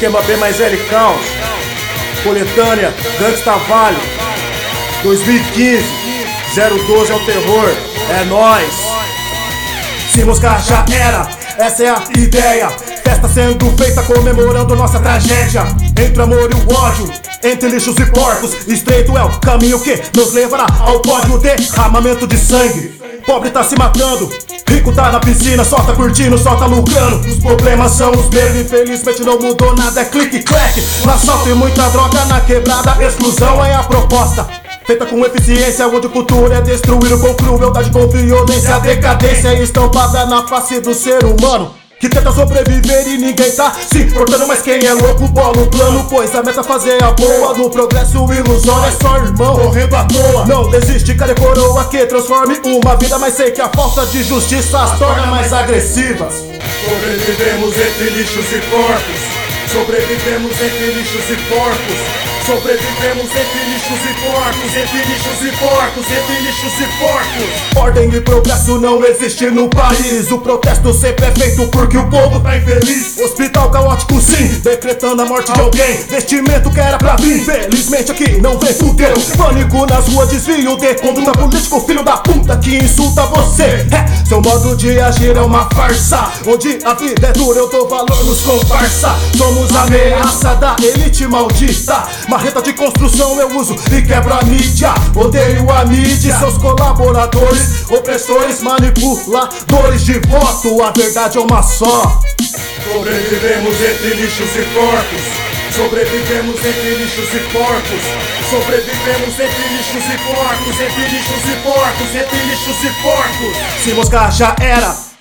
Esquema B mais L Caos, coletânea Gangsta Vale 2015, 012 é o terror, é nóis. Se moscar já era, essa é a ideia. Festa sendo feita comemorando nossa tragédia. Entre o amor e o ódio, entre lixos e porcos, estreito é o caminho que nos levará ao pódio. Derramamento de sangue, pobre tá se matando, rico tá na piscina, só tá curtindo, só tá lucrando. Os problemas são os mesmos, infelizmente não mudou nada, é clique-clack. No assalto e muita droga na quebrada, exclusão é a proposta. Feita com eficiência, onde cultura é destruído com crueldade, com violência. A decadência é estampada na face do ser humano, que tenta sobreviver e ninguém tá se importando. Mas quem é louco bola o plano, pois a meta é fazer a boa. No progresso ilusório é só irmão correndo à toa. Não desiste, cadê coroa que transforme uma vida? Mas sei que a falta de justiça as torna mais agressivas. Sobrevivemos entre lixos e porcos. Sobrevivemos entre lixos e porcos. Sobrevivemos entre lixos e porcos, entre lixos e porcos, entre lixos e porcos. Ordem e progresso não existe no país. O protesto sempre é feito porque o povo tá infeliz. Hospital caótico sim, decretando a morte de alguém. Vestimento que era pra vir, felizmente aqui não vem fudeu. Pânico nas ruas, desvio de conduta político, filho da puta que insulta você. Seu modo de agir é uma farsa, onde a vida é dura, eu dou valor nos comparsa. Somos a ameaça da elite maldita. Marreta de construção eu uso e quebro a mídia. Odeio a mídia, seus colaboradores, opressores, manipuladores de voto. A verdade é uma só. Sobrevivemos entre lixos e porcos. Sobrevivemos entre lixos e porcos. Sobrevivemos entre lixos e porcos. Entre lixos e porcos. Entre lixos e porcos. Se moscar já era,